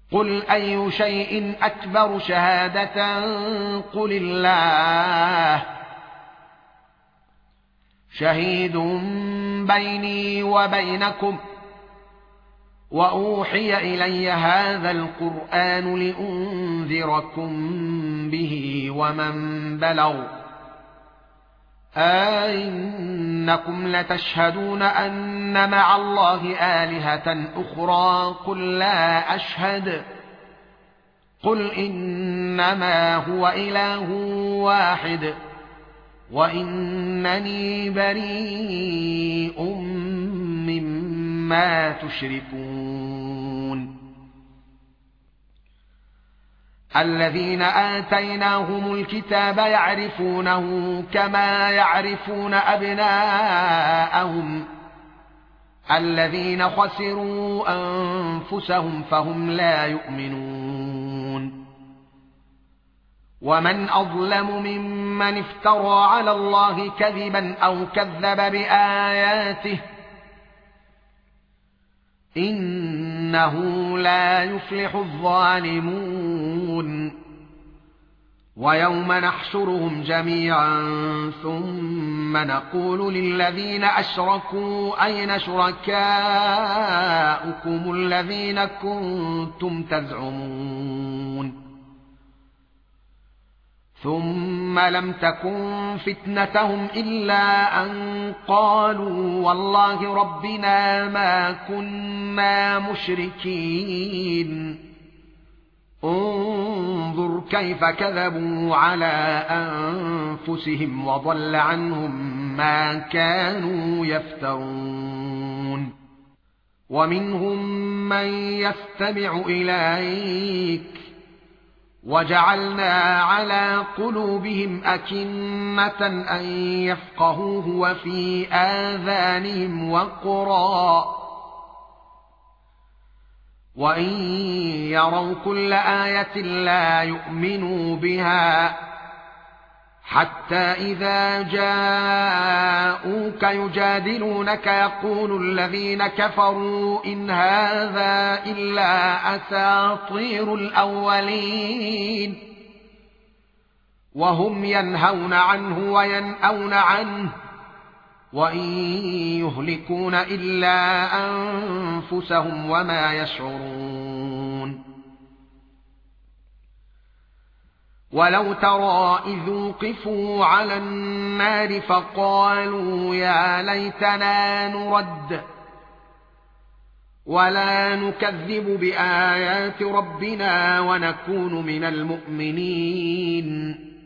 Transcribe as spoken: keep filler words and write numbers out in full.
قل أي شيء أكبر شهادة قل الله شهيد بيني وبينكم وأوحي إلي هذا القرآن لأنذركم به ومن بلغ أئنكم لتشهدون أن مع الله آلهة أخرى قل لا أشهد قل إنما هو إله واحد وإنني بريء مما تشركون الذين آتيناهم الكتاب يعرفونه كما يعرفون أبناءهم الذين خسروا أنفسهم فهم لا يؤمنون ومن أظلم ممن افترى على الله كذبا أو كذب بآياته إنه لا يفلح الظالمون ويوم نحشرهم جميعا ثم نقول للذين أشركوا أين شركاؤكم الذين كنتم تزعمون ثم لم تكن فتنتهم إلا أن قالوا والله ربنا ما كنا مشركين انظر كيف كذبوا على أنفسهم وضل عنهم ما كانوا يفترون ومنهم من يستمع إليك وجعلنا على قلوبهم أكنة أن يفقهوه وفي آذانهم وقرا وإن يروا كل آية لا يؤمنوا بها حتى إذا جاءوك يجادلونك يقول الذين كفروا إن هذا إلا أساطير الأولين وهم ينهون عنه وينأون عنه وإن يهلكون إلا أنفسهم وما يشعرون ولو ترى إذ وقفوا على النار فقالوا يا ليتنا نرد ولا نكذب بآيات ربنا ونكون من المؤمنين